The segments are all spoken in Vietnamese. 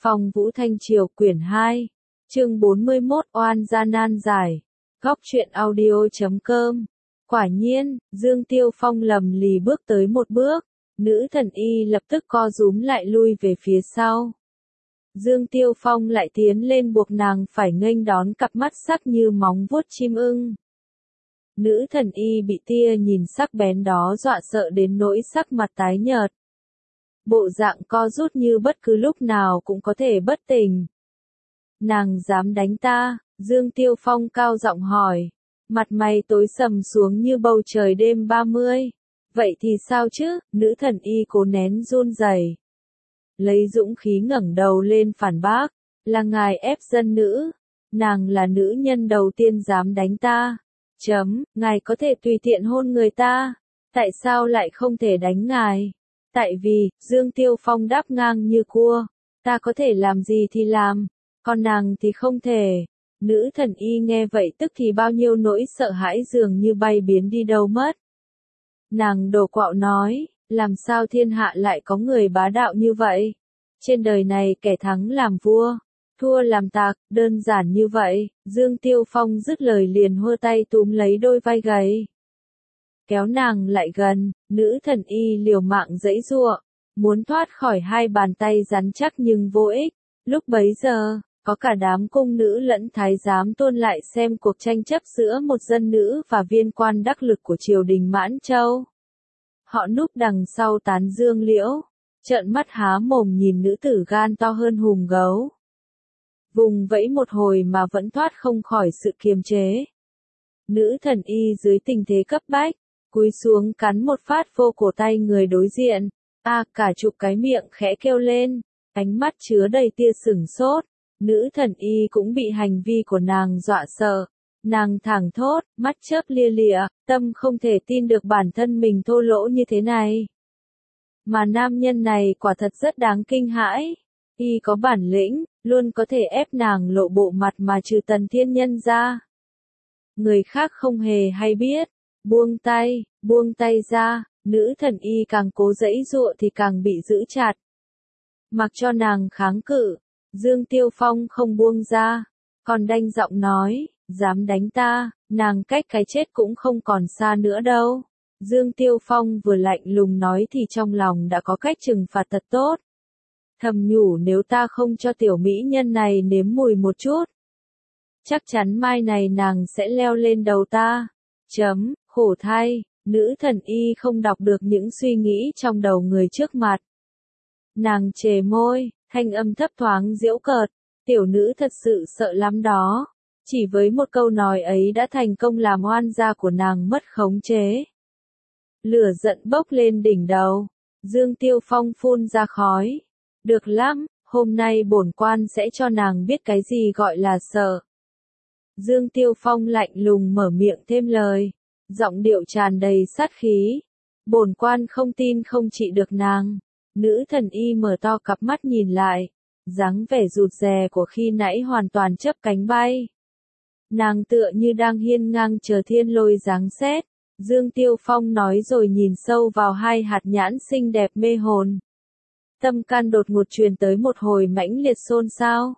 Phong Vũ Thanh Triều quyển 2, chương 41 oan gian nan giải. Góc truyện audio.com. Quả nhiên, Dương Tiêu Phong lầm lì bước tới một bước, nữ thần y lập tức co rúm lại lui về phía sau. Dương Tiêu Phong lại tiến lên buộc nàng phải nghênh đón cặp mắt sắc như móng vuốt chim ưng. Nữ thần y bị tia nhìn sắc bén đó dọa sợ đến nỗi sắc mặt tái nhợt. Bộ dạng co rút như bất cứ lúc nào cũng có thể bất tỉnh. Nàng dám đánh ta? Dương Tiêu Phong cao giọng hỏi. Mặt mày tối sầm xuống như bầu trời đêm 30. Vậy thì sao chứ? Nữ thần y cố nén run rẩy, lấy dũng khí ngẩng đầu lên phản bác. Là ngài ép dân nữ. Nàng là nữ nhân đầu tiên dám đánh ta. Ngài có thể tùy tiện hôn người ta. Tại sao lại không thể đánh ngài? Tại vì, Dương Tiêu Phong đáp ngang như cua. Ta có thể làm gì thì làm, còn nàng thì không thể. Nữ thần y nghe vậy tức thì bao nhiêu nỗi sợ hãi dường như bay biến đi đâu mất. Nàng đồ quạo nói, làm sao thiên hạ lại có người bá đạo như vậy? Trên đời này kẻ thắng làm vua, thua làm tặc, đơn giản như vậy. Dương Tiêu Phong dứt lời liền hơ tay túm lấy đôi vai gầy, kéo nàng lại gần. Nữ thần y liều mạng giãy giụa, muốn thoát khỏi hai bàn tay rắn chắc nhưng vô ích. Lúc bấy giờ, có cả đám cung nữ lẫn thái giám tuôn lại xem cuộc tranh chấp giữa một dân nữ và viên quan đắc lực của triều đình Mãn Châu. Họ núp đằng sau tán dương liễu, trợn mắt há mồm nhìn nữ tử gan to hơn hùm gấu. Vùng vẫy một hồi mà vẫn thoát không khỏi sự kiềm chế. Nữ thần y dưới tình thế cấp bách, cúi xuống cắn một phát vô cổ tay người đối diện. Cả chục cái miệng khẽ kêu lên, ánh mắt chứa đầy tia sửng sốt. Nữ thần y cũng bị hành vi của nàng dọa sợ. Nàng thảng thốt, mắt chớp lia lịa, tâm không thể tin được bản thân mình thô lỗ như thế này. Mà nam nhân này quả thật rất đáng kinh hãi. Y có bản lĩnh, luôn có thể ép nàng lộ bộ mặt mà trừ Tần Thiên Nhân ra. Người khác không hề hay biết. Buông tay ra. Nữ thần y càng cố giãy giụa thì càng bị giữ chặt. Mặc cho nàng kháng cự, Dương Tiêu Phong không buông ra, còn đanh giọng nói, dám đánh ta, nàng cách cái chết cũng không còn xa nữa đâu. Dương Tiêu Phong vừa lạnh lùng nói thì trong lòng đã có cách trừng phạt thật tốt. Thầm nhủ nếu ta không cho tiểu mỹ nhân này nếm mùi một chút, chắc chắn mai này nàng sẽ leo lên đầu ta. Khổ thay, nữ thần y không đọc được những suy nghĩ trong đầu người trước mặt. Nàng chề môi, thanh âm thấp thoáng giễu cợt, tiểu nữ thật sự sợ lắm đó. Chỉ với một câu nói ấy đã thành công làm oan gia của nàng mất khống chế. Lửa giận bốc lên đỉnh đầu, Dương Tiêu Phong phun ra khói. Được lắm, hôm nay bổn quan sẽ cho nàng biết cái gì gọi là sợ. Dương Tiêu Phong lạnh lùng mở miệng thêm lời, giọng điệu tràn đầy sát khí. Bổn quan không tin không trị được nàng. Nữ thần y mở to cặp mắt nhìn lại, dáng vẻ rụt rè của khi nãy hoàn toàn chớp cánh bay. Nàng tựa như đang hiên ngang chờ thiên lôi giáng sét. Dương Tiêu Phong nói rồi nhìn sâu vào hai hạt nhãn xinh đẹp mê hồn. Tâm can đột ngột truyền tới một hồi mãnh liệt xôn xao,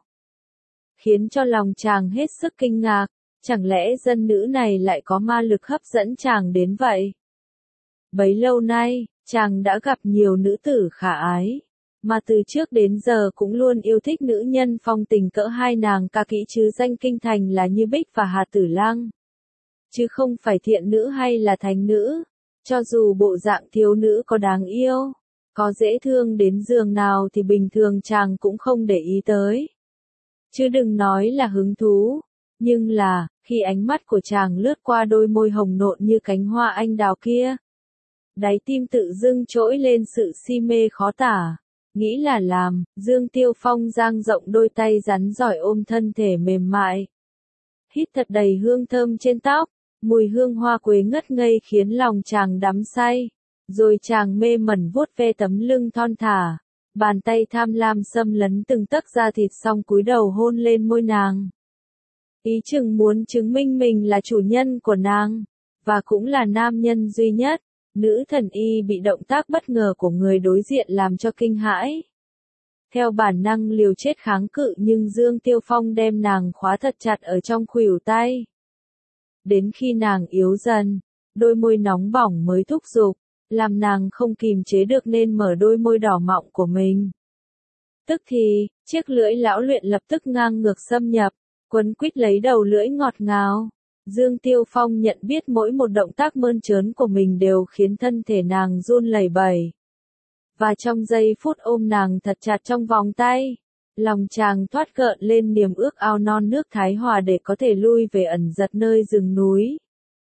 khiến cho lòng chàng hết sức kinh ngạc. Chẳng lẽ dân nữ này lại có ma lực hấp dẫn chàng đến vậy? Bấy lâu nay, chàng đã gặp nhiều nữ tử khả ái, mà từ trước đến giờ cũng luôn yêu thích nữ nhân phong tình cỡ hai nàng ca kỹ chứ danh kinh thành là Như Bích và Hà Tử Lăng. Chứ không phải thiện nữ hay là thánh nữ. Cho dù bộ dạng thiếu nữ có đáng yêu, có dễ thương đến giường nào thì bình thường chàng cũng không để ý tới. Chứ đừng nói là hứng thú. Nhưng là, khi ánh mắt của chàng lướt qua đôi môi hồng nộn như cánh hoa anh đào kia, đáy tim tự dưng trỗi lên sự si mê khó tả. Nghĩ là làm, Dương Tiêu Phong dang rộng đôi tay rắn giỏi ôm thân thể mềm mại. Hít thật đầy hương thơm trên tóc, mùi hương hoa quế ngất ngây khiến lòng chàng đắm say. Rồi chàng mê mẩn vuốt ve tấm lưng thon thả, bàn tay tham lam xâm lấn từng tấc da thịt xong cúi đầu hôn lên môi nàng. Ý chừng muốn chứng minh mình là chủ nhân của nàng, và cũng là nam nhân duy nhất. Nữ thần y bị động tác bất ngờ của người đối diện làm cho kinh hãi. theo bản năng liều chết kháng cự nhưng Dương Tiêu Phong đem nàng khóa thật chặt ở trong khuỷu tay. Đến khi nàng yếu dần, đôi môi nóng bỏng mới thúc giục, làm nàng không kìm chế được nên mở đôi môi đỏ mọng của mình. Tức thì, chiếc lưỡi lão luyện lập tức ngang ngược xâm nhập, quấn quýt lấy đầu lưỡi ngọt ngào. Dương Tiêu Phong nhận biết mỗi một động tác mơn trớn của mình đều khiến thân thể nàng run lẩy bẩy. Và trong giây phút ôm nàng thật chặt trong vòng tay, lòng chàng thoát gợn lên niềm ước ao non nước Thái Hòa để có thể lui về ẩn giật nơi rừng núi.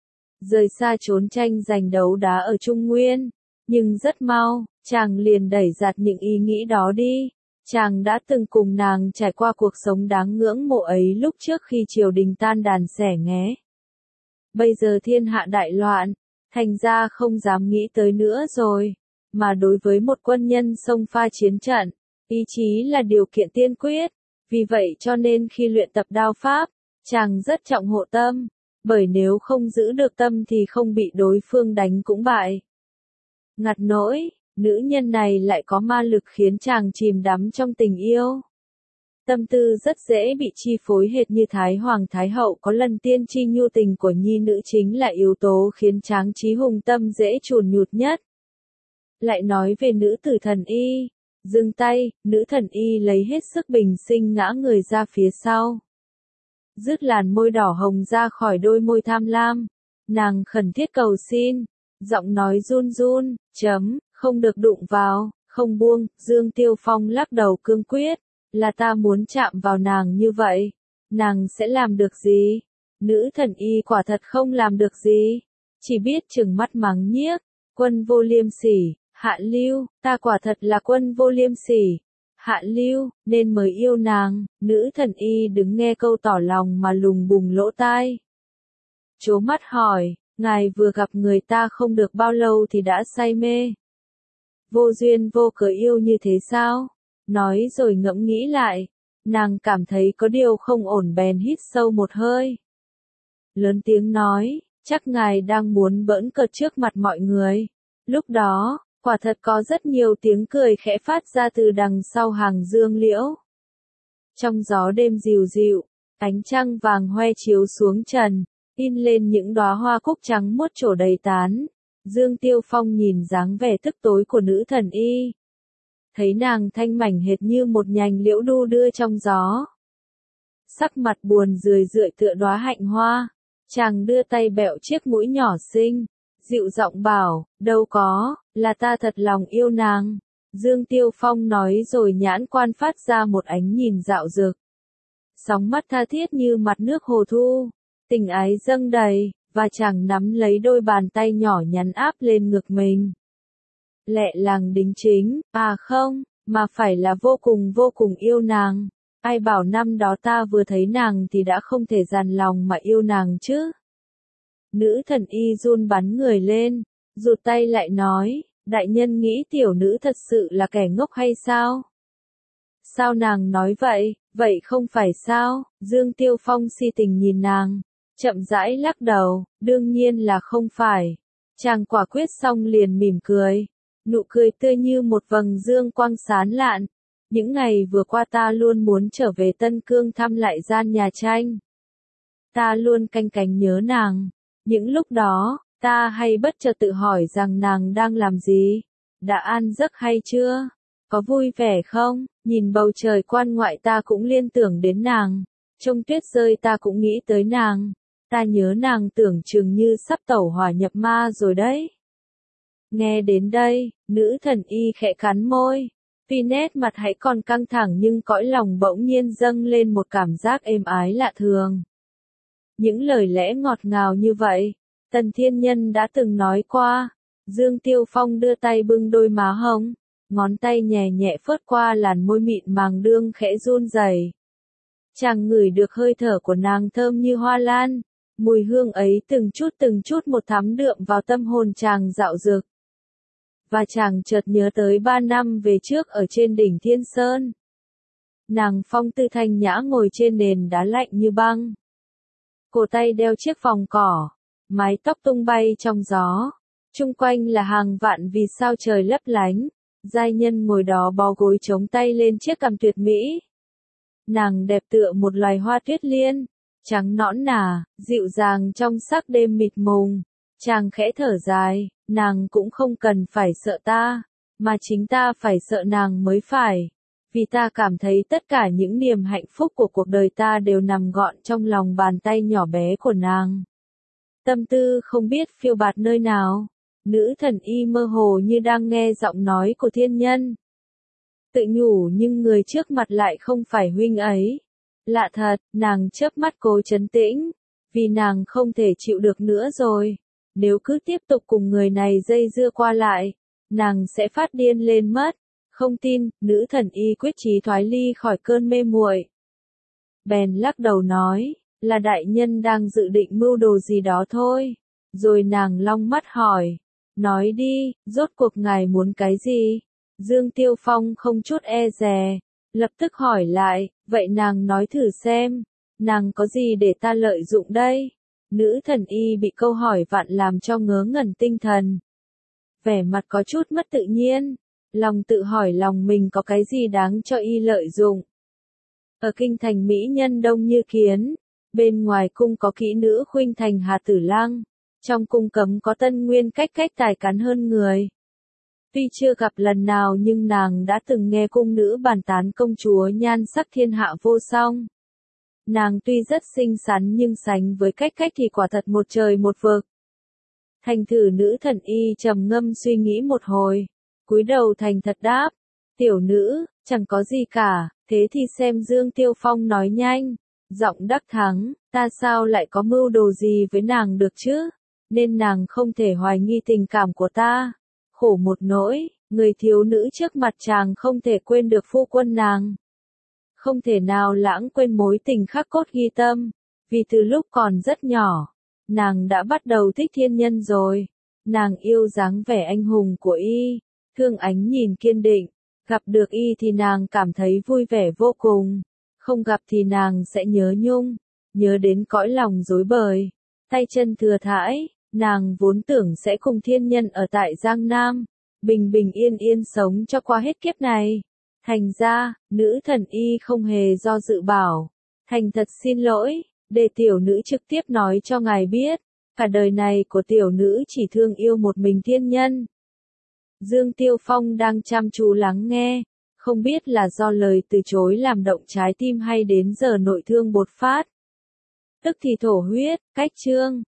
Rời xa trốn tranh giành đấu đá ở Trung Nguyên, nhưng rất mau, chàng liền đẩy giạt những ý nghĩ đó đi. Chàng đã từng cùng nàng trải qua cuộc sống đáng ngưỡng mộ ấy lúc trước khi triều đình tan đàn xẻ nghé. Bây giờ thiên hạ đại loạn, thành ra không dám nghĩ tới nữa rồi, mà đối với một quân nhân xông pha chiến trận, ý chí là điều kiện tiên quyết, vì vậy cho nên khi luyện tập đao pháp, chàng rất trọng hộ tâm, bởi nếu không giữ được tâm thì không bị đối phương đánh cũng bại. Ngặt nỗi, nữ nhân này lại có ma lực khiến chàng chìm đắm trong tình yêu. Tâm tư rất dễ bị chi phối hệt như Thái Hoàng Thái Hậu có lần tiên tri nhu tình của nhi nữ chính là yếu tố khiến tráng trí hùng tâm dễ chùn nhụt nhất. Lại nói về nữ tử thần y, dừng tay, nữ thần y lấy hết sức bình sinh ngã người ra phía sau. Dứt làn môi đỏ hồng ra khỏi đôi môi tham lam, nàng khẩn thiết cầu xin, giọng nói run run, không được đụng vào, không buông. Dương Tiêu Phong lắc đầu cương quyết, là ta muốn chạm vào nàng như vậy, nàng sẽ làm được gì? Nữ thần y quả thật không làm được gì, chỉ biết trừng mắt mắng nhiếc, quân vô liêm sỉ, hạ lưu, ta quả thật là quân vô liêm sỉ, hạ lưu, nên mới yêu nàng. Nữ thần y đứng nghe câu tỏ lòng mà lùng bùng lỗ tai. Chố mắt hỏi, ngài vừa gặp người ta không được bao lâu thì đã say mê. Vô duyên vô cớ yêu như thế sao? Nói rồi ngẫm nghĩ lại, nàng cảm thấy có điều không ổn bèn hít sâu một hơi. Lớn tiếng nói, chắc ngài đang muốn bỡn cợt trước mặt mọi người. Lúc đó, quả thật có rất nhiều tiếng cười khẽ phát ra từ đằng sau hàng dương liễu. Trong gió đêm dịu dịu, ánh trăng vàng hoe chiếu xuống trần, in lên những đóa hoa cúc trắng muốt trổ đầy tán. Dương Tiêu Phong nhìn dáng vẻ tức tối của nữ thần y. Thấy nàng thanh mảnh hệt như một nhành liễu đu đưa trong gió. Sắc mặt buồn rười rượi tựa đóa hạnh hoa. Chàng đưa tay bẹo chiếc mũi nhỏ xinh, dịu giọng bảo, đâu có, là ta thật lòng yêu nàng. Dương Tiêu Phong nói rồi nhãn quan phát ra một ánh nhìn dạo dực. Sóng mắt tha thiết như mặt nước hồ thu, tình ái dâng đầy, và chàng nắm lấy đôi bàn tay nhỏ nhắn áp lên ngực mình. Lẹ làng đính chính, à không, mà phải là vô cùng yêu nàng. Ai bảo năm đó ta vừa thấy nàng thì đã không thể dằn lòng mà yêu nàng chứ. Nữ thần y run bắn người lên, rụt tay lại nói, đại nhân nghĩ tiểu nữ thật sự là kẻ ngốc hay sao? Sao nàng nói vậy, vậy không phải sao? Dương Tiêu Phong si tình nhìn nàng, chậm rãi lắc đầu, đương nhiên là không phải. Chàng quả quyết xong liền mỉm cười, nụ cười tươi như một vầng dương quang sáng lạn. Những ngày vừa qua ta luôn muốn trở về Tân Cương thăm lại gian nhà tranh. Ta luôn canh cánh nhớ nàng. Những lúc đó, ta hay bất chợt tự hỏi rằng nàng đang làm gì? Đã an giấc hay chưa? Có vui vẻ không? Nhìn bầu trời quan ngoại ta cũng liên tưởng đến nàng. Trông tuyết rơi ta cũng nghĩ tới nàng. Ta nhớ nàng tưởng chừng như sắp tẩu hỏa nhập ma rồi đấy. Nghe đến đây, nữ thần y khẽ cắn môi. Tuy nét mặt hãy còn căng thẳng nhưng cõi lòng bỗng nhiên dâng lên một cảm giác êm ái lạ thường. Những lời lẽ ngọt ngào như vậy, Tần Thiên Nhân đã từng nói qua. Dương Tiêu Phong đưa tay bưng đôi má hồng, ngón tay nhẹ nhẹ phớt qua làn môi mịn màng đương khẽ run rẩy. Chàng ngửi được hơi thở của nàng thơm như hoa lan, mùi hương ấy từng chút một thấm đượm vào tâm hồn chàng dạo dực. Và chàng chợt nhớ tới 3 năm về trước ở trên đỉnh Thiên Sơn. Nàng phong tư thanh nhã ngồi trên nền đá lạnh như băng. Cổ tay đeo chiếc vòng cỏ, mái tóc tung bay trong gió. Chung quanh là hàng vạn vì sao trời lấp lánh, Giai nhân ngồi đó bó gối chống tay lên chiếc cằm tuyệt mỹ. Nàng đẹp tựa một loài hoa tuyết liên, trắng nõn nà, dịu dàng trong sắc đêm mịt mùng. Chàng khẽ thở dài, nàng cũng không cần phải sợ ta, mà chính ta phải sợ nàng mới phải. Vì ta cảm thấy tất cả những niềm hạnh phúc của cuộc đời ta đều nằm gọn trong lòng bàn tay nhỏ bé của nàng. Tâm tư không biết phiêu bạt nơi nào, nữ thần y mơ hồ như đang nghe giọng nói của thiên nhân. Tự nhủ nhưng người trước mặt lại không phải huynh ấy. Lạ thật, nàng chớp mắt cố trấn tĩnh, vì nàng không thể chịu được nữa rồi. Nếu cứ tiếp tục cùng người này dây dưa qua lại, nàng sẽ phát điên lên mất. Không tin, nữ thần y quyết chí thoái ly khỏi cơn mê muội. Bèn lắc đầu nói, là đại nhân đang dự định mưu đồ gì đó thôi. Rồi nàng long mắt hỏi, nói đi, rốt cuộc ngài muốn cái gì? Dương Tiêu Phong không chút e dè, lập tức hỏi lại, vậy nàng nói thử xem, nàng có gì để ta lợi dụng đây? Nữ thần y bị câu hỏi vặn làm cho ngớ ngẩn tinh thần. Vẻ mặt có chút mất tự nhiên, lòng tự hỏi lòng mình có cái gì đáng cho y lợi dụng. Ở kinh thành mỹ nhân đông như kiến, bên ngoài cung có kỹ nữ khuynh thành Hà Tử Lăng, trong cung cấm có Tân Nguyên cách tài cán hơn người. Tuy chưa gặp lần nào nhưng nàng đã từng nghe cung nữ bàn tán công chúa nhan sắc thiên hạ vô song. Nàng tuy rất xinh xắn nhưng sánh với cách thì quả thật một trời một vực. Thành thử nữ thần y trầm ngâm suy nghĩ một hồi, cúi đầu thành thật đáp, tiểu nữ, chẳng có gì cả, thế thì xem Dương Tiêu Phong nói nhanh, giọng đắc thắng, ta sao lại có mưu đồ gì với nàng được chứ, nên nàng không thể hoài nghi tình cảm của ta. Khổ một nỗi, người thiếu nữ trước mặt chàng không thể quên được phu quân nàng. Không thể nào lãng quên mối tình khắc cốt ghi tâm, vì từ lúc còn rất nhỏ, nàng đã bắt đầu thích thiên nhân rồi. Nàng yêu dáng vẻ anh hùng của y, thương ánh nhìn kiên định, gặp được y thì nàng cảm thấy vui vẻ vô cùng, không gặp thì nàng sẽ nhớ nhung, nhớ đến cõi lòng rối bời, tay chân thừa thãi. Nàng vốn tưởng sẽ cùng thiên nhân ở tại Giang Nam, bình bình yên yên sống cho qua hết kiếp này. Thành ra, nữ thần y không hề do dự bảo, thành thật xin lỗi, để tiểu nữ trực tiếp nói cho ngài biết, cả đời này của tiểu nữ chỉ thương yêu một mình thiên nhân. Dương Tiêu Phong đang chăm chú lắng nghe, không biết là do lời từ chối làm động trái tim hay đến giờ nội thương bột phát. Tức thì thổ huyết, cách chương.